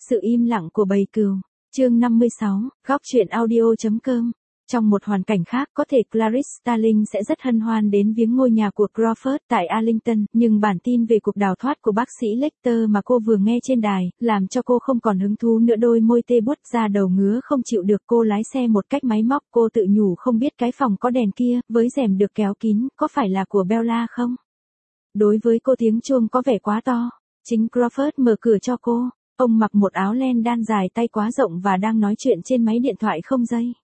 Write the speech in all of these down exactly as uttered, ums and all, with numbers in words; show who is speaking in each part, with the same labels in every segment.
Speaker 1: Sự im lặng của bầy cừu. Chương năm mươi sáu, góc truyện audio.com. Trong một hoàn cảnh khác, có thể Clarice Starling sẽ rất hân hoan đến viếng ngôi nhà của Crawford tại Arlington, nhưng bản tin về cuộc đào thoát của bác sĩ Lecter mà cô vừa nghe trên đài, làm cho cô không còn hứng thú nữa. Đôi môi tê buốt, da đầu ngứa không chịu được. Cô lái xe một cách máy móc. Cô tự nhủ không biết cái phòng có đèn kia, với rèm được kéo kín, có phải là của Bella không? Đối với cô tiếng chuông có vẻ quá to. Chính Crawford mở cửa cho cô. Ông mặc một áo len đan dài tay quá rộng và đang nói chuyện trên máy điện thoại không dây.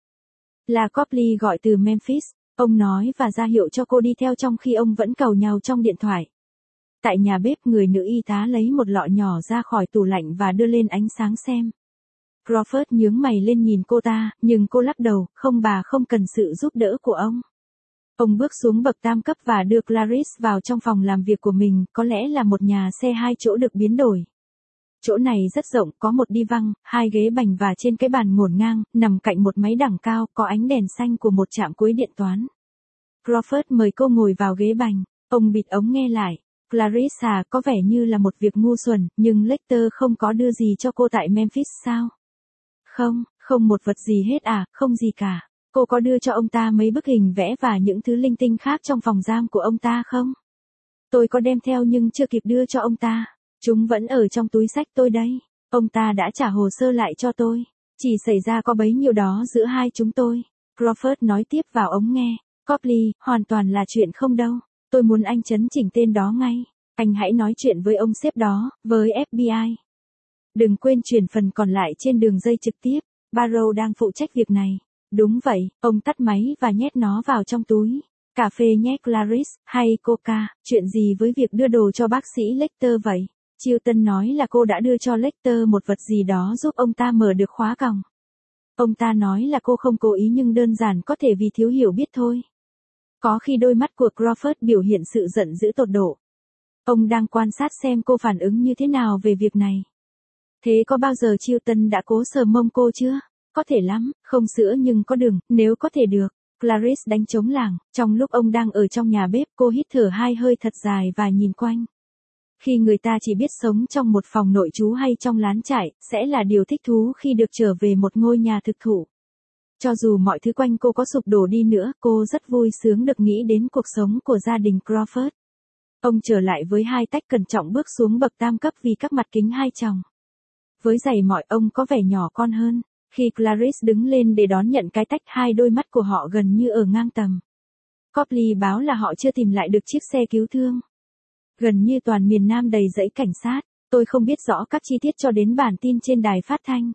Speaker 1: Là Copley gọi từ Memphis, ông nói và ra hiệu cho cô đi theo trong khi ông vẫn càu nhàu trong điện thoại. Tại nhà bếp, người nữ y tá lấy một lọ nhỏ ra khỏi tủ lạnh và đưa lên ánh sáng xem. Crawford nhướng mày lên nhìn cô ta, nhưng cô lắc đầu, không, bà không cần sự giúp đỡ của ông. Ông bước xuống bậc tam cấp và đưa Clarice vào trong phòng làm việc của mình, có lẽ là một nhà xe hai chỗ được biến đổi. Chỗ này rất rộng, có một đi văng, hai ghế bành và trên cái bàn ngổn ngang, nằm cạnh một máy đẳng cao, có ánh đèn xanh của một trạm cuối điện toán. Crawford mời cô ngồi vào ghế bành, ông bịt ống nghe lại. Clarice à, có vẻ như là một việc ngu xuẩn, nhưng Lecter không có đưa gì cho cô tại Memphis sao? Không, không một vật gì hết à, không gì cả. Cô có đưa cho ông ta mấy bức hình vẽ và những thứ linh tinh khác trong phòng giam của ông ta không? Tôi có đem theo nhưng chưa kịp đưa cho ông ta. Chúng vẫn ở trong túi xách tôi đây. Ông ta đã trả hồ sơ lại cho tôi. Chỉ xảy ra có bấy nhiêu đó giữa hai chúng tôi. Crawford nói tiếp vào ống nghe. Copley, hoàn toàn là chuyện không đâu. Tôi muốn anh chấn chỉnh tên đó ngay. Anh hãy nói chuyện với ông sếp đó, với ép bê i. Đừng quên chuyển phần còn lại trên đường dây trực tiếp. Barrow đang phụ trách việc này. Đúng vậy, ông tắt máy và nhét nó vào trong túi. Cà phê nhé Clarice, hay coca, chuyện gì với việc đưa đồ cho bác sĩ Lecter vậy? Chilton nói là cô đã đưa cho Lecter một vật gì đó giúp ông ta mở được khóa còng. Ông ta nói là cô không cố ý nhưng đơn giản có thể vì thiếu hiểu biết thôi. Có khi đôi mắt của Crawford biểu hiện sự giận dữ tột độ. Ông đang quan sát xem cô phản ứng như thế nào về việc này. Thế có bao giờ Chilton đã cố sờ mông cô chưa? Có thể lắm, không sữa nhưng có đường, nếu có thể được. Clarice đánh trống lảng, trong lúc ông đang ở trong nhà bếp, cô hít thở hai hơi thật dài và nhìn quanh. Khi người ta chỉ biết sống trong một phòng nội trú hay trong lán trại, sẽ là điều thích thú khi được trở về một ngôi nhà thực thụ. Cho dù mọi thứ quanh cô có sụp đổ đi nữa, cô rất vui sướng được nghĩ đến cuộc sống của gia đình Crawford. Ông trở lại với hai tách, cẩn trọng bước xuống bậc tam cấp vì các mặt kính hai tròng. Với giày mọi, ông có vẻ nhỏ con hơn. Khi Clarice đứng lên để đón nhận cái tách, hai đôi mắt của họ gần như ở ngang tầm. Copley báo là họ chưa tìm lại được chiếc xe cứu thương. Gần như toàn miền Nam đầy dãy cảnh sát, tôi không biết rõ các chi tiết cho đến bản tin trên đài phát thanh.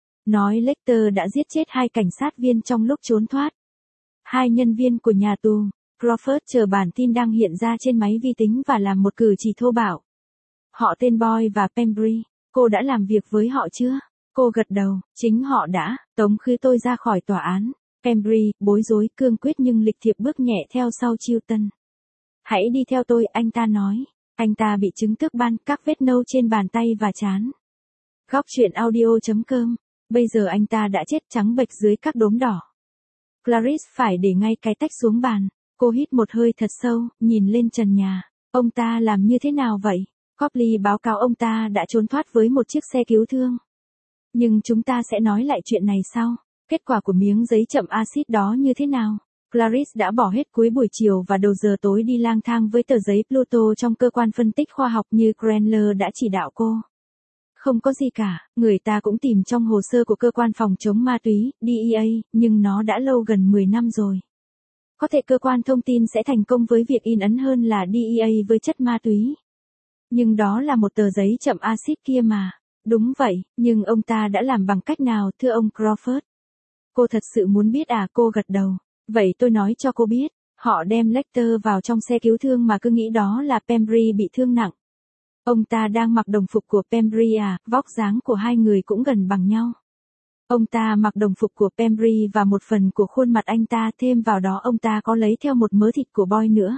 Speaker 1: Nói Lecter đã giết chết hai cảnh sát viên trong lúc trốn thoát. Hai nhân viên của nhà tù, Crawford chờ bản tin đang hiện ra trên máy vi tính và làm một cử chỉ thô bạo. Họ tên Boy và Pembry, cô đã làm việc với họ chưa? Cô gật đầu, chính họ đã, tống khứ tôi ra khỏi tòa án. Pembry, bối rối, cương quyết nhưng lịch thiệp bước nhẹ theo sau Chilton. Hãy đi theo tôi, anh ta nói. Anh ta bị chứng tước ban, các vết nâu trên bàn tay và trán. Góc truyện audio.com. Bây giờ anh ta đã chết trắng bệch dưới các đốm đỏ. Clarice phải để ngay cái tách xuống bàn. Cô hít một hơi thật sâu, nhìn lên trần nhà. Ông ta làm như thế nào vậy? Copley báo cáo ông ta đã trốn thoát với một chiếc xe cứu thương. Nhưng chúng ta sẽ nói lại chuyện này sau. Kết quả của miếng giấy chậm axit đó như thế nào? Clarice đã bỏ hết cuối buổi chiều và đầu giờ tối đi lang thang với tờ giấy Pluto trong cơ quan phân tích khoa học như Cranler đã chỉ đạo cô. Không có gì cả, người ta cũng tìm trong hồ sơ của cơ quan phòng chống ma túy, đê e a, nhưng nó đã lâu gần mười năm rồi. Có thể cơ quan thông tin sẽ thành công với việc in ấn hơn là đê e a với chất ma túy. Nhưng đó là một tờ giấy chậm axit kia mà. Đúng vậy, nhưng ông ta đã làm bằng cách nào thưa ông Crawford? Cô thật sự muốn biết à? Cô gật đầu. Vậy tôi nói cho cô biết, họ đem Lecter vào trong xe cứu thương mà cứ nghĩ đó là Pembry bị thương nặng. Ông ta đang mặc đồng phục của Pembry à, vóc dáng của hai người cũng gần bằng nhau. Ông ta mặc đồng phục của Pembry và một phần của khuôn mặt anh ta, thêm vào đó ông ta có lấy theo một mớ thịt của Boy nữa.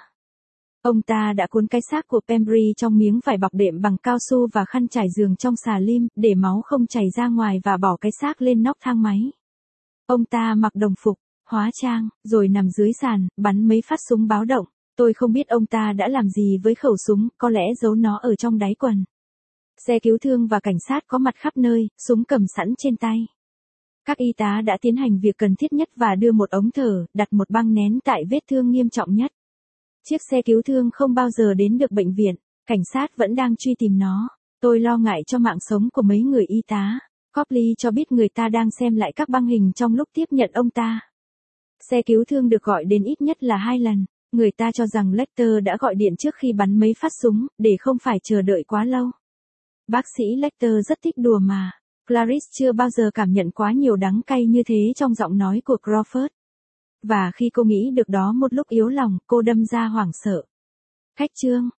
Speaker 1: Ông ta đã cuốn cái xác của Pembry trong miếng vải bọc đệm bằng cao su và khăn trải giường trong xà lim, để máu không chảy ra ngoài và bỏ cái xác lên nóc thang máy. Ông ta mặc đồng phục, hóa trang, rồi nằm dưới sàn, bắn mấy phát súng báo động. Tôi không biết ông ta đã làm gì với khẩu súng, có lẽ giấu nó ở trong đáy quần. Xe cứu thương và cảnh sát có mặt khắp nơi, súng cầm sẵn trên tay. Các y tá đã tiến hành việc cần thiết nhất và đưa một ống thở, đặt một băng nén tại vết thương nghiêm trọng nhất. Chiếc xe cứu thương không bao giờ đến được bệnh viện, cảnh sát vẫn đang truy tìm nó. Tôi lo ngại cho mạng sống của mấy người y tá. Copley cho biết người ta đang xem lại các băng hình trong lúc tiếp nhận ông ta. Xe cứu thương được gọi đến ít nhất là hai lần. Người ta cho rằng Lecter đã gọi điện trước khi bắn mấy phát súng, để không phải chờ đợi quá lâu. Bác sĩ Lecter rất thích đùa mà. Clarice chưa bao giờ cảm nhận quá nhiều đắng cay như thế trong giọng nói của Crawford. Và khi cô nghĩ được đó một lúc yếu lòng, cô đâm ra hoảng sợ. Khách trương.